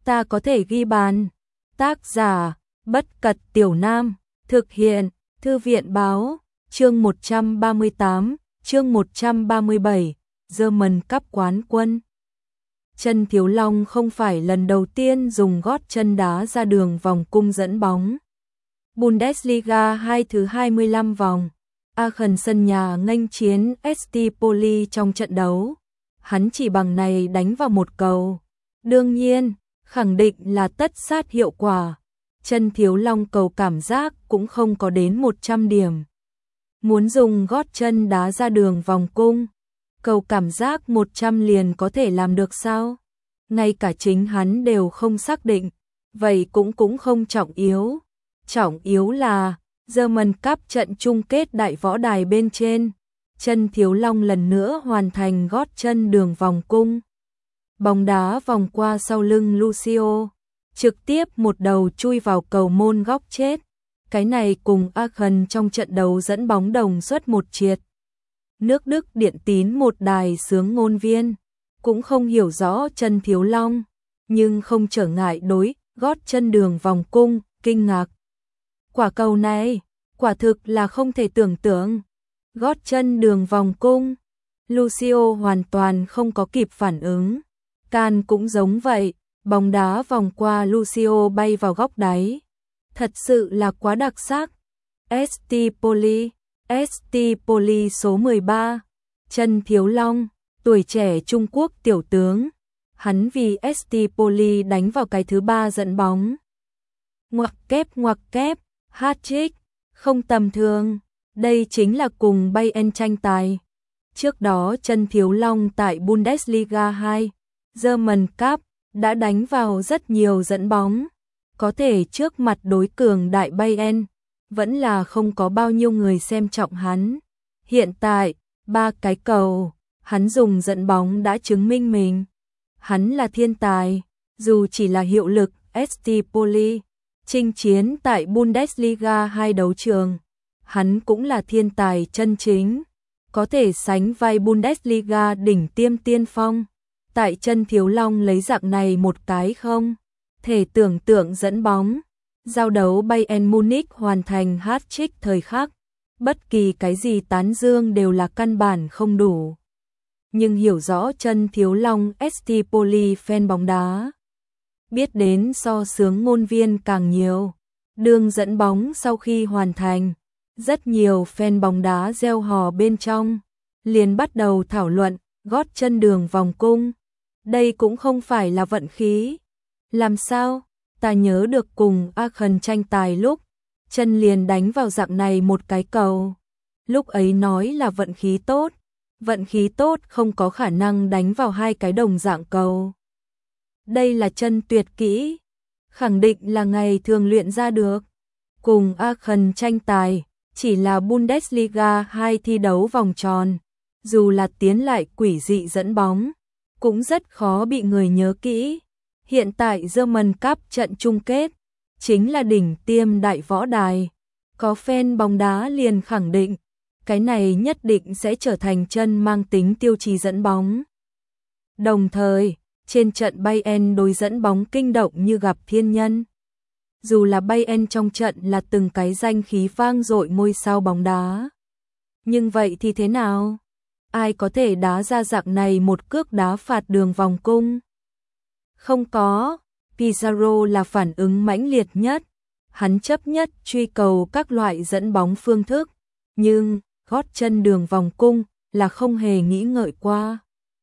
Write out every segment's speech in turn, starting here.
ta có thể ghi bàn. Tác giả, Bất Cật Tiểu Nam, thực hiện, Thư viện Báo, chương 138, chương 137, German Cup quán quân. Chân Thiếu Long không phải lần đầu tiên dùng gót chân đá ra đường vòng cung dẫn bóng. Bundesliga 2 thứ 25 vòng, Aachen sân nhà nghênh chiến ST Poli trong trận đấu. Hắn chỉ bằng này đánh vào một cầu. Đương nhiên, khẳng định là tất sát hiệu quả. Chân Thiếu Long cầu cảm giác cũng không có đến 100 điểm. Muốn dùng gót chân đá ra đường vòng cung, cầu cảm giác 100 liền có thể làm được sao? Ngay cả chính hắn đều không xác định, vậy cũng không trọng yếu. Trọng yếu là German Cup trận chung kết đại võ đài bên trên, Chân Thiếu Long lần nữa hoàn thành gót chân đường vòng cung. Bóng đá vòng qua sau lưng Lucio, trực tiếp một đầu chui vào cầu môn góc chết. Cái này cùng Aachen trong trận đấu dẫn bóng đồng suất một triệt. Nước Đức Điện Tín một đài sướng ngôn viên, cũng không hiểu rõ Chân Thiếu Long, nhưng không trở ngại đối gót chân đường vòng cung, kinh ngạc. Quả cầu này, quả thực là không thể tưởng tượng. Gót chân đường vòng cung, Lucio hoàn toàn không có kịp phản ứng. Can cũng giống vậy, bóng đá vòng qua Lucio bay vào góc đáy. Thật sự là quá đặc sắc. ST Poli số 13, Chân Thiếu Long, tuổi trẻ Trung Quốc tiểu tướng. Hắn vì ST Poli đánh vào cái thứ 3 dẫn bóng. Ngoặc kép, hat-trick, không tầm thường. Đây chính là cùng Bayern tranh tài. Trước đó Chân Thiếu Long tại Bundesliga 2, German Cup, đã đánh vào rất nhiều dẫn bóng. Có thể trước mặt đối cường đại Bayern, vẫn là không có bao nhiêu người xem trọng hắn. Hiện tại, 3 cái cầu, hắn dùng dẫn bóng đã chứng minh mình. Hắn là thiên tài, dù chỉ là hiệu lực ST Poli, chinh chiến tại Bundesliga 2 đấu trường. Hắn cũng là thiên tài chân chính, có thể sánh vai Bundesliga đỉnh tiêm tiên phong. Tại Chân Thiếu Long lấy dạng này một cái không thể tưởng tượng dẫn bóng. Giao đấu Bayern Munich hoàn thành hat-trick thời khắc. Bất kỳ cái gì tán dương đều là căn bản không đủ. Nhưng hiểu rõ Chân Thiếu Long ST Poli fan bóng đá, biết đến so sướng ngôn viên càng nhiều. Đường dẫn bóng sau khi hoàn thành, rất nhiều fan bóng đá reo hò bên trong, liền bắt đầu thảo luận gót chân đường vòng cung. Đây cũng không phải là vận khí. Làm sao? Ta nhớ được cùng Aachen tranh tài lúc, chân liền đánh vào dạng này một cái cầu. Lúc ấy nói là vận khí tốt. Vận khí tốt không có khả năng đánh vào 2 cái đồng dạng cầu. Đây là chân tuyệt kỹ, khẳng định là ngày thường luyện ra được. Cùng Aachen tranh tài, chỉ là Bundesliga 2 thi đấu vòng tròn, dù là tiến lại quỷ dị dẫn bóng, cũng rất khó bị người nhớ kỹ. Hiện tại German Cup trận chung kết, chính là đỉnh tiêm đại võ đài. Có fan bóng đá liền khẳng định, cái này nhất định sẽ trở thành chân mang tính tiêu chí dẫn bóng. Đồng thời, trên trận Bayern đối dẫn bóng kinh động như gặp thiên nhân. Dù là Bayern trong trận là từng cái danh khí vang dội ngôi sao bóng đá. Nhưng vậy thì thế nào? Ai có thể đá ra dạng này một cước đá phạt đường vòng cung? Không có, Pizarro là phản ứng mãnh liệt nhất. Hắn chấp nhất truy cầu các loại dẫn bóng phương thức, nhưng gót chân đường vòng cung là không hề nghĩ ngợi qua.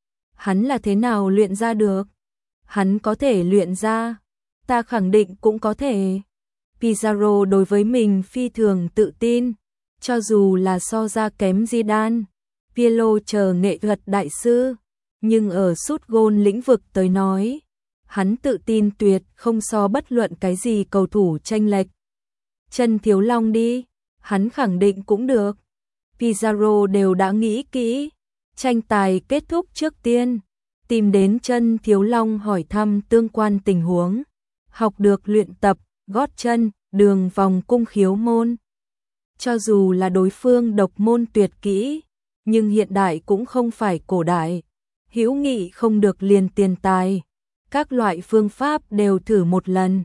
Hắn là thế nào luyện ra được? Hắn có thể luyện ra, ta khẳng định cũng có thể. Pizarro đối với mình phi thường tự tin, cho dù là so ra kém Zidane, Pirlo chờ nghệ thuật đại sư, nhưng ở sút gôn lĩnh vực tới nói, hắn tự tin tuyệt không so bất luận cái gì cầu thủ chênh lệch. Chân Thiếu Long đi, hắn khẳng định cũng được. Pizarro đều đã nghĩ kỹ, tranh tài kết thúc trước tiên, tìm đến Chân Thiếu Long hỏi thăm tương quan tình huống, học được luyện tập gót chân đường vòng cung khiếu môn. Cho dù là đối phương độc môn tuyệt kỹ, nhưng hiện đại cũng không phải cổ đại, hữu nghị không được liền tiền tài. Các loại phương pháp đều thử một lần.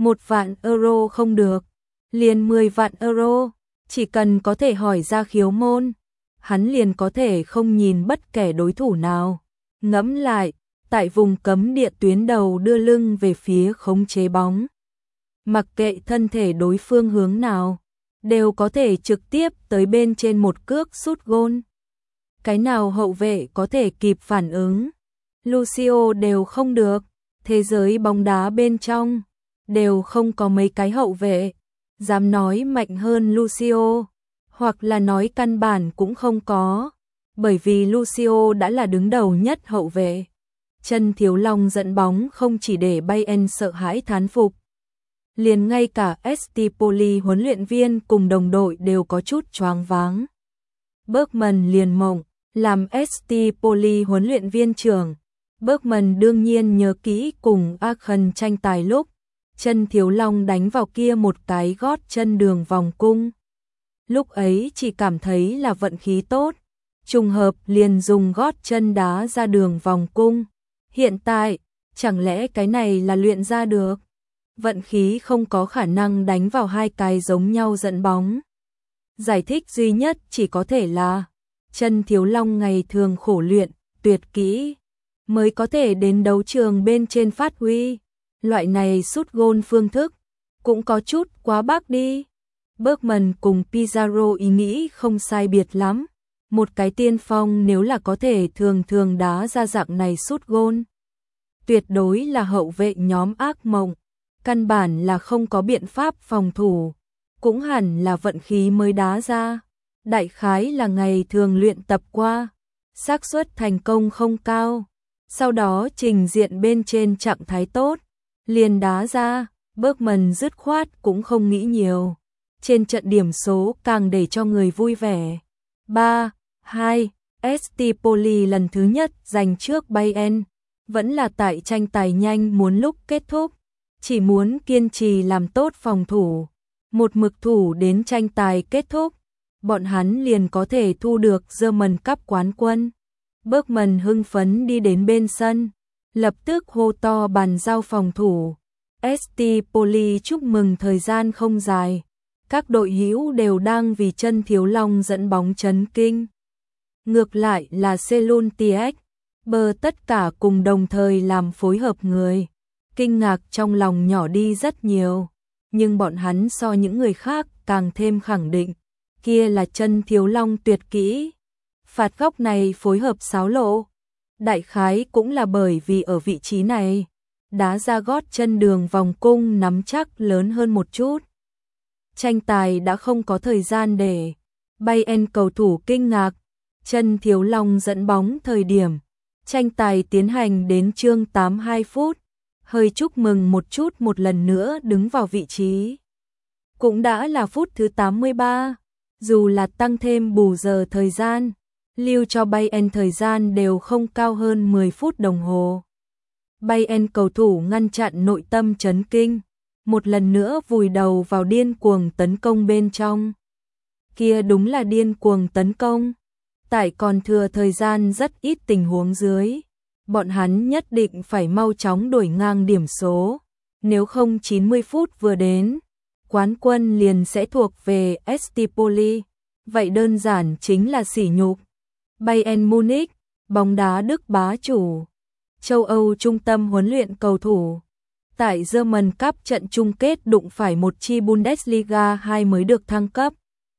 1.000.000 không được, liền 10.000.000, chỉ cần có thể hỏi ra khiếu môn, hắn liền có thể không nhìn bất kể đối thủ nào. Ngẫm lại, tại vùng cấm địa tuyến đầu đưa lưng về phía khống chế bóng. Mặc kệ thân thể đối phương hướng nào, đều có thể trực tiếp tới bên trên một cước sút gôn. Cái nào hậu vệ có thể kịp phản ứng, Lucio đều không được. Thế giới bóng đá bên trong đều không có mấy cái hậu vệ dám nói mạnh hơn Lucio, hoặc là nói căn bản cũng không có, bởi vì Lucio đã là đứng đầu nhất hậu vệ. Chân Thiếu Long dẫn bóng không chỉ để Bayern sợ hãi thán phục, liền ngay cả ST Poli huấn luyện viên cùng đồng đội đều có chút choáng váng. Bergman liền mộng, làm ST Poli huấn luyện viên trưởng. Bergman đương nhiên nhớ kỹ cùng Aachen tranh tài lúc Chân Thiếu Long đánh vào kia một cái gót chân đường vòng cung. Lúc ấy chỉ cảm thấy là vận khí tốt, trùng hợp liền dùng gót chân đá ra đường vòng cung. Hiện tại, chẳng lẽ cái này là luyện ra được? Vận khí không có khả năng đánh vào hai cái giống nhau dẫn bóng. Giải thích duy nhất chỉ có thể là Chân Thiếu Long ngày thường khổ luyện, tuyệt kỹ, mới có thể đến đấu trường bên trên phát huy. Loại này sút gôn phương thức cũng có chút quá bác đi. Bergman cùng Pizarro ý nghĩ không sai biệt lắm. Một cái tiên phong nếu là có thể thường thường đá ra dạng này sút gôn, tuyệt đối là hậu vệ nhóm ác mộng. Căn bản là không có biện pháp phòng thủ, cũng hẳn là vận khí mới đá ra. Đại khái là ngày thường luyện tập qua, xác suất thành công không cao. Sau đó trình diện bên trên trạng thái tốt, liền đá ra. Bergman dứt khoát cũng không nghĩ nhiều. Trên trận điểm số càng để cho người vui vẻ. 3-2, ST Poli lần thứ nhất giành trước Bayern, vẫn là tại tranh tài nhanh muốn lúc kết thúc, chỉ muốn kiên trì làm tốt phòng thủ, một mực thủ đến tranh tài kết thúc, bọn hắn liền có thể thu được German Cup quán quân. Bergman hưng phấn đi đến bên sân, lập tức hô to bàn giao phòng thủ. ST Poli chúc mừng thời gian không dài, các đội hữu đều đang vì Chân Thiếu Long dẫn bóng chấn kinh. Ngược lại là Selun TX, bờ tất cả cùng đồng thời làm phối hợp người, kinh ngạc trong lòng nhỏ đi rất nhiều, nhưng bọn hắn so những người khác càng thêm khẳng định, kia là Chân Thiếu Long tuyệt kỹ. Phạt góc này phối hợp xáo lộ, đại khái cũng là bởi vì ở vị trí này, đá ra gót chân đường vòng cung nắm chắc lớn hơn một chút. Tranh tài đã không có thời gian để Bayern cầu thủ kinh ngạc. Chân Thiếu Long dẫn bóng thời điểm tranh tài tiến hành đến chương 82 phút, hơi chúc mừng một chút một lần nữa đứng vào vị trí. Cũng đã là phút thứ 83, dù là tăng thêm bù giờ thời gian, lưu cho Bayern thời gian đều không cao hơn 10 phút đồng hồ. Bayern cầu thủ ngăn chặn nội tâm chấn kinh, một lần nữa vùi đầu vào điên cuồng tấn công bên trong. Kia đúng là điên cuồng tấn công. Tại còn thừa thời gian rất ít tình huống dưới, bọn hắn nhất định phải mau chóng đuổi ngang điểm số, nếu không 90 phút vừa đến, quán quân liền sẽ thuộc về ST Poli, vậy đơn giản chính là sỉ nhục. Bayern Munich, bóng đá Đức bá chủ, châu Âu trung tâm huấn luyện cầu thủ, tại German Cup trận chung kết đụng phải một chi Bundesliga 2 mới được thăng cấp.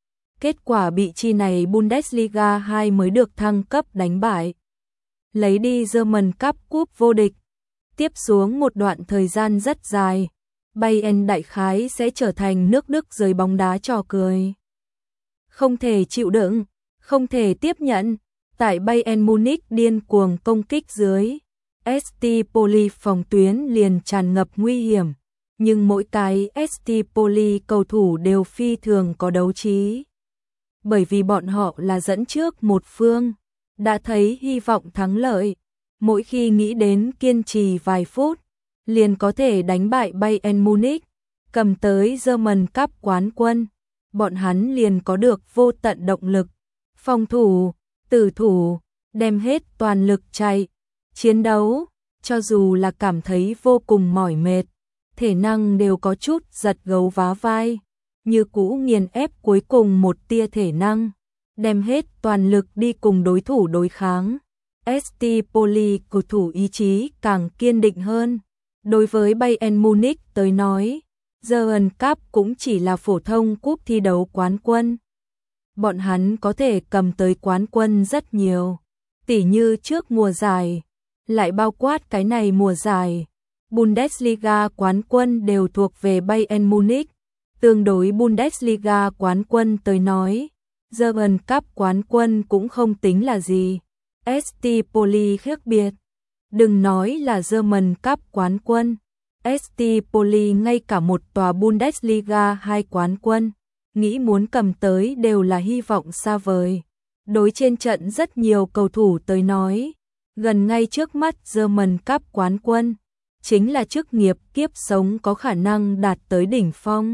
Kết quả bị chi này Bundesliga 2 mới được thăng cấp đánh bại, lấy đi German Cup cúp vô địch. Tiếp xuống một đoạn thời gian rất dài, Bayern đại khái sẽ trở thành nước Đức giới bóng đá trò cười. Không thể chịu đựng, không thể tiếp nhận, tại Bayern Munich điên cuồng công kích dưới, ST Poli phòng tuyến liền tràn ngập nguy hiểm, nhưng mỗi cái ST Poli cầu thủ đều phi thường có đấu trí. Bởi vì bọn họ là dẫn trước một phương, đã thấy hy vọng thắng lợi, mỗi khi nghĩ đến kiên trì vài phút, liền có thể đánh bại Bayern Munich, cầm tới German Cup quán quân, bọn hắn liền có được vô tận động lực, phòng thủ, tử thủ, đem hết toàn lực chạy, chiến đấu, cho dù là cảm thấy vô cùng mỏi mệt, thể năng đều có chút giật gấu vá vai, như cũ nghiền ép cuối cùng một tia thể năng, đem hết toàn lực đi cùng đối thủ đối kháng. ST Poli cầu thủ ý chí càng kiên định hơn. Đối với Bayern Munich tới nói, German Cup cũng chỉ là phổ thông cúp thi đấu quán quân. Bọn hắn có thể cầm tới quán quân rất nhiều, tỉ như trước mùa giải, lại bao quát cái này mùa giải. Bundesliga quán quân đều thuộc về Bayern Munich. Tương đối Bundesliga quán quân tới nói, German Cup quán quân cũng không tính là gì. ST Poli khác biệt. Đừng nói là German Cup quán quân, ST Poli ngay cả một tòa Bundesliga 2 quán quân, nghĩ muốn cầm tới đều là hy vọng xa vời. Đối trên trận rất nhiều cầu thủ tới nói, gần ngay trước mắt German Cup quán quân, chính là chức nghiệp kiếp sống có khả năng đạt tới đỉnh phong.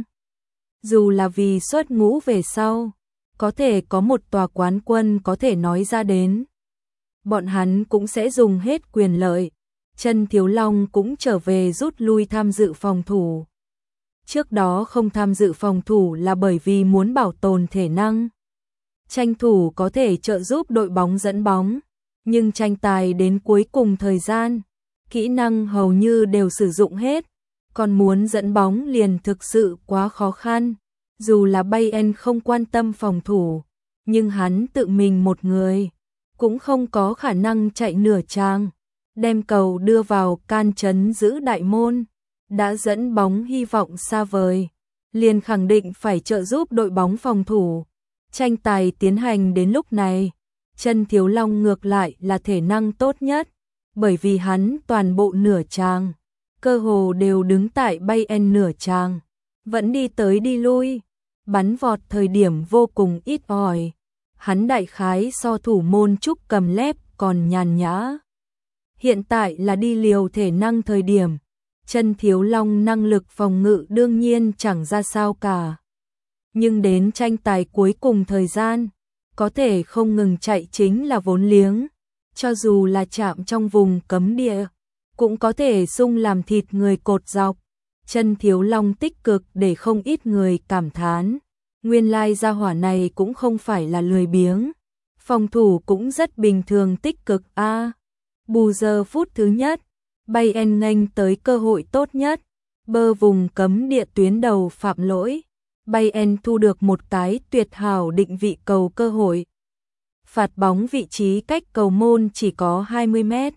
Dù là vì xuất ngũ về sau, có thể có một tòa quán quân có thể nói ra đến, bọn hắn cũng sẽ dùng hết quyền lợi. Chân Thiếu Long cũng trở về rút lui tham dự phòng thủ. Trước đó không tham dự phòng thủ là bởi vì muốn bảo tồn thể năng, tranh thủ có thể trợ giúp đội bóng dẫn bóng, nhưng tranh tài đến cuối cùng thời gian, kỹ năng hầu như đều sử dụng hết, còn muốn dẫn bóng liền thực sự quá khó khăn. Dù là Bayern không quan tâm phòng thủ, nhưng hắn tự mình một người cũng không có khả năng chạy nửa trang, đem cầu đưa vào can trấn giữ đại môn, đã dẫn bóng hy vọng xa vời, liền khẳng định phải trợ giúp đội bóng phòng thủ. Tranh tài tiến hành đến lúc này, Chân Thiếu Long ngược lại là thể năng tốt nhất, bởi vì hắn toàn bộ nửa trang, cơ hồ đều đứng tại Bayern nửa trang, vẫn đi tới đi lui, bắn vọt thời điểm vô cùng ít ỏi. Hắn đại khái so thủ môn Trúc Cầm Lép còn nhàn nhã. Hiện tại là đi liều thể năng thời điểm, Chân Thiếu Long năng lực phòng ngự đương nhiên chẳng ra sao cả. Nhưng đến tranh tài cuối cùng thời gian, có thể không ngừng chạy chính là vốn liếng, cho dù là chạm trong vùng cấm địa, cũng có thể sung làm thịt người cột dọc. Chân Thiếu Long tích cực để không ít người cảm thán. Nguyên lai gia hỏa này cũng không phải là lười biếng, phòng thủ cũng rất bình thường tích cực a. Bù giờ phút thứ nhất, Bayern nghênh tới cơ hội tốt nhất, bơ vùng cấm địa tuyến đầu phạm lỗi. Bayern thu được một cái tuyệt hảo định vị cầu cơ hội. Phạt bóng vị trí cách cầu môn chỉ có 20 mét.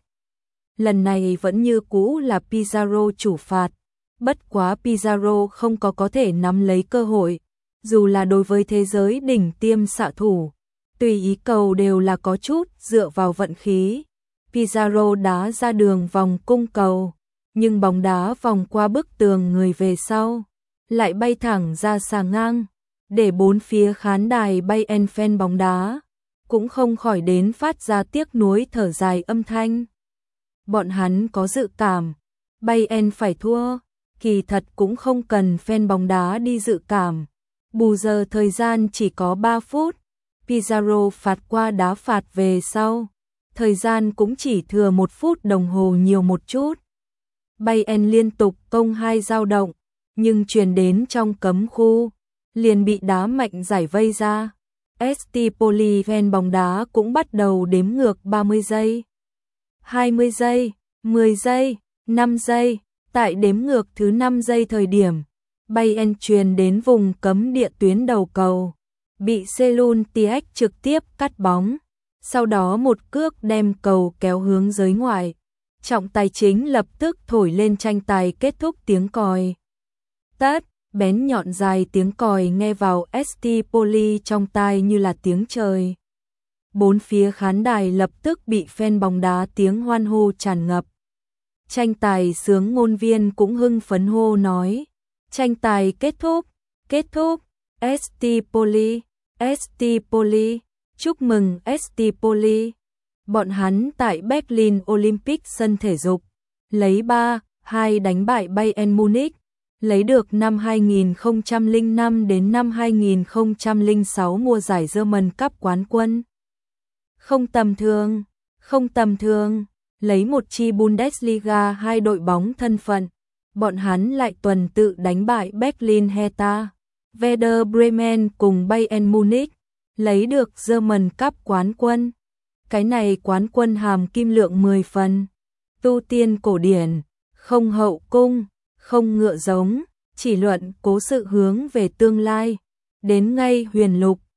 Lần này vẫn như cũ là Pizarro chủ phạt, bất quá Pizarro không có thể nắm lấy cơ hội. Dù là đối với thế giới đỉnh tiêm xạ thủ, tùy ý cầu đều là có chút dựa vào vận khí. Pizarro đá ra đường vòng cung cầu, nhưng bóng đá vòng qua bức tường người về sau, lại bay thẳng ra xà ngang, để bốn phía khán đài Bayern fan bóng đá cũng không khỏi đến phát ra tiếc nuối thở dài âm thanh. Bọn hắn có dự cảm Bayern phải thua, kỳ thật cũng không cần fan bóng đá đi dự cảm. Bù giờ thời gian chỉ có 3 phút, Pizarro phạt qua đá phạt về sau, thời gian cũng chỉ thừa 1 phút đồng hồ nhiều một chút. Bayern liên tục công 2 dao động, nhưng truyền đến trong cấm khu, liền bị đá mạnh giải vây ra. ST Poli fan bóng đá cũng bắt đầu đếm ngược 30 giây, 20 giây, 10 giây, 5 giây, tại đếm ngược thứ 5 giây thời điểm, Bayern truyền đến vùng cấm địa tuyến đầu cầu, bị Selun Tiech trực tiếp cắt bóng, sau đó một cước đem cầu kéo hướng giới ngoại. Trọng tài chính lập tức thổi lên tranh tài kết thúc tiếng còi. Tát, bén nhọn dài tiếng còi nghe vào ST Poli trong tai như là tiếng trời. Bốn phía khán đài lập tức bị fan bóng đá tiếng hoan hô tràn ngập. Tranh tài sướng ngôn viên cũng hưng phấn hô nói. Tranh tài kết thúc, ST Poli, chúc mừng ST Poli. Bọn hắn tại Berlin Olympic sân thể dục, lấy 3-2 đánh bại Bayern Munich, lấy được năm 2005 đến năm 2006 mùa giải German Cup quán quân. Không tầm thường. lấy một chi Bundesliga 2 đội bóng thân phận, bọn hắn lại tuần tự đánh bại Berlin Hertha, Werder Bremen cùng Bayern Munich, lấy được German Cup quán quân. Cái này quán quân hàm kim lượng 10 phần. Tu tiên cổ điển, không hậu cung, không ngựa giống, chỉ luận cố sự hướng về tương lai. Đến ngay huyền lục,